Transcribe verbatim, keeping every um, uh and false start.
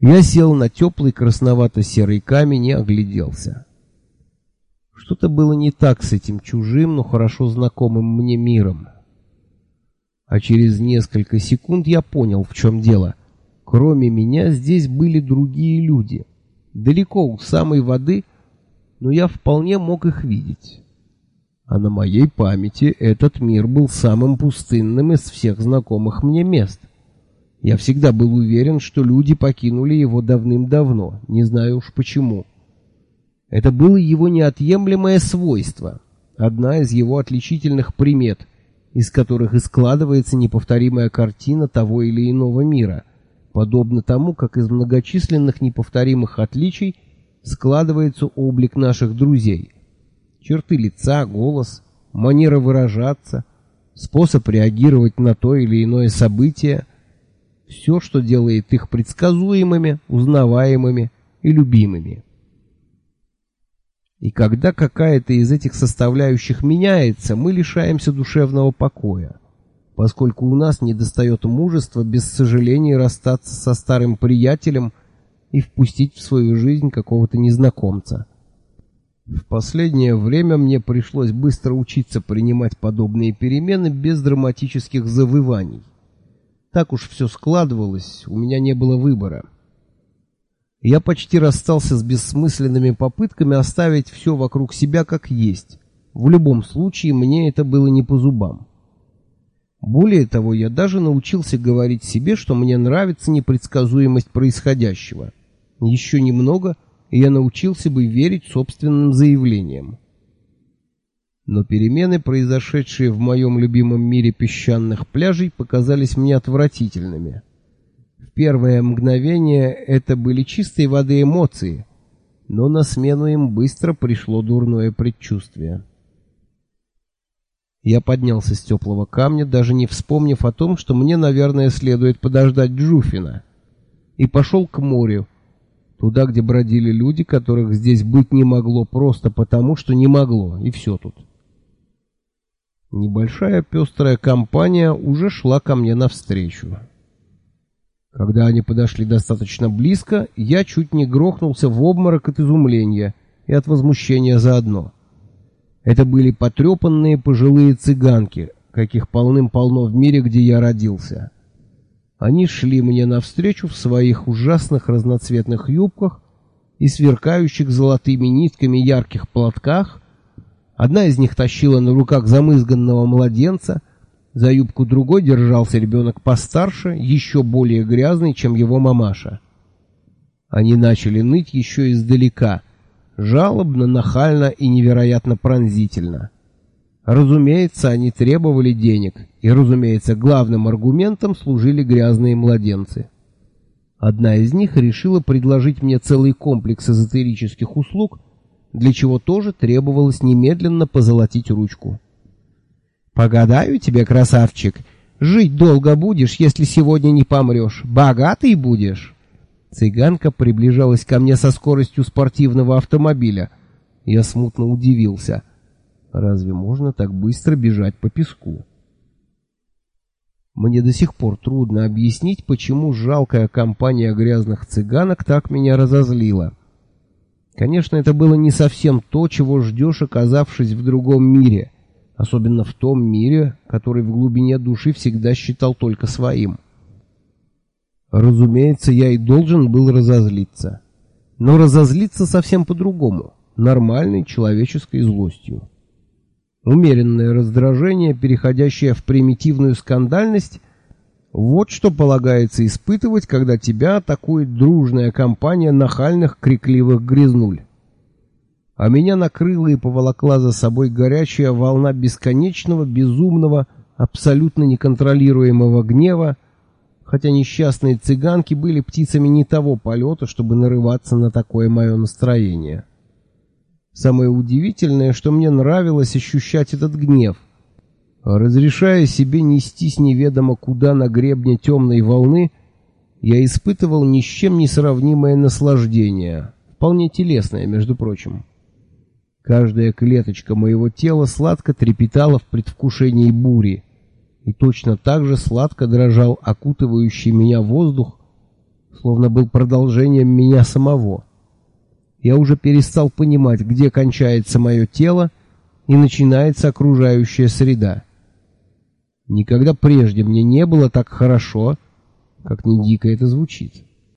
Я сел на теплый красновато-серый камень и огляделся. Что-то было не так с этим чужим, но хорошо знакомым мне миром. А через несколько секунд я понял, в чем дело. Кроме меня здесь были другие люди. Далеко у самой воды, но я вполне мог их видеть. А на моей памяти этот мир был самым пустынным из всех знакомых мне мест. Я всегда был уверен, что люди покинули его давным-давно, не знаю уж почему. Это было его неотъемлемое свойство, одна из его отличительных примет, из которых и складывается неповторимая картина того или иного мира, подобно тому, как из многочисленных неповторимых отличий складывается облик наших друзей. Черты лица, голос, манера выражаться, способ реагировать на то или иное событие — все, что делает их предсказуемыми, узнаваемыми и любимыми. И когда какая-то из этих составляющих меняется, мы лишаемся душевного покоя, поскольку у нас недостает мужества без сожалений расстаться со старым приятелем и впустить в свою жизнь какого-то незнакомца. В последнее время мне пришлось быстро учиться принимать подобные перемены без драматических завываний. Так уж все складывалось, у меня не было выбора. Я почти расстался с бессмысленными попытками оставить все вокруг себя как есть. В любом случае, мне это было не по зубам. Более того, я даже научился говорить себе, что мне нравится непредсказуемость происходящего. Еще немного, и я научился бы верить собственным заявлениям. Но перемены, произошедшие в моем любимом мире песчаных пляжей, показались мне отвратительными. В первое мгновение это были чистой воды эмоции, но на смену им быстро пришло дурное предчувствие. Я поднялся с теплого камня, даже не вспомнив о том, что мне, наверное, следует подождать Джуфина, и пошел к морю, туда, где бродили люди, которых здесь быть не могло просто потому, что не могло, и все тут. Небольшая пестрая компания уже шла ко мне навстречу. Когда они подошли достаточно близко, я чуть не грохнулся в обморок от изумления и от возмущения заодно. Это были потрепанные пожилые цыганки, каких полным-полно в мире, где я родился. Они шли мне навстречу в своих ужасных разноцветных юбках и сверкающих золотыми нитками ярких платках. Одна из них тащила на руках замызганного младенца, за юбку другой держался ребенок постарше, еще более грязный, чем его мамаша. Они начали ныть еще издалека, жалобно, нахально и невероятно пронзительно. Разумеется, они требовали денег, и, разумеется, главным аргументом служили грязные младенцы. Одна из них решила предложить мне целый комплекс эзотерических услуг, для чего тоже требовалось немедленно позолотить ручку. «Погадаю тебе, красавчик, жить долго будешь, если сегодня не помрешь, богатый будешь». Цыганка приближалась ко мне со скоростью спортивного автомобиля. Я смутно удивился. Разве можно так быстро бежать по песку? Мне до сих пор трудно объяснить, почему жалкая компания грязных цыганок так меня разозлила. Конечно, это было не совсем то, чего ждешь, оказавшись в другом мире, особенно в том мире, который в глубине души всегда считал только своим. Разумеется, я и должен был разозлиться. Но разозлиться совсем по-другому, нормальной человеческой злостью. Умеренное раздражение, переходящее в примитивную скандальность, вот что полагается испытывать, когда тебя атакует дружная компания нахальных крикливых грязнуль. А меня накрыла и поволокла за собой горячая волна бесконечного, безумного, абсолютно неконтролируемого гнева, хотя несчастные цыганки были птицами не того полета, чтобы нарываться на такое мое настроение. Самое удивительное, что мне нравилось ощущать этот гнев. Разрешая себе нестись неведомо куда на гребне темной волны, я испытывал ни с чем не сравнимое наслаждение, вполне телесное, между прочим. Каждая клеточка моего тела сладко трепетала в предвкушении бури, и точно так же сладко дрожал окутывающий меня воздух словно был продолжением меня самого. Я уже перестал понимать, где кончается мое тело и начинается окружающая среда. Никогда прежде мне не было так хорошо, как ни дико это звучит.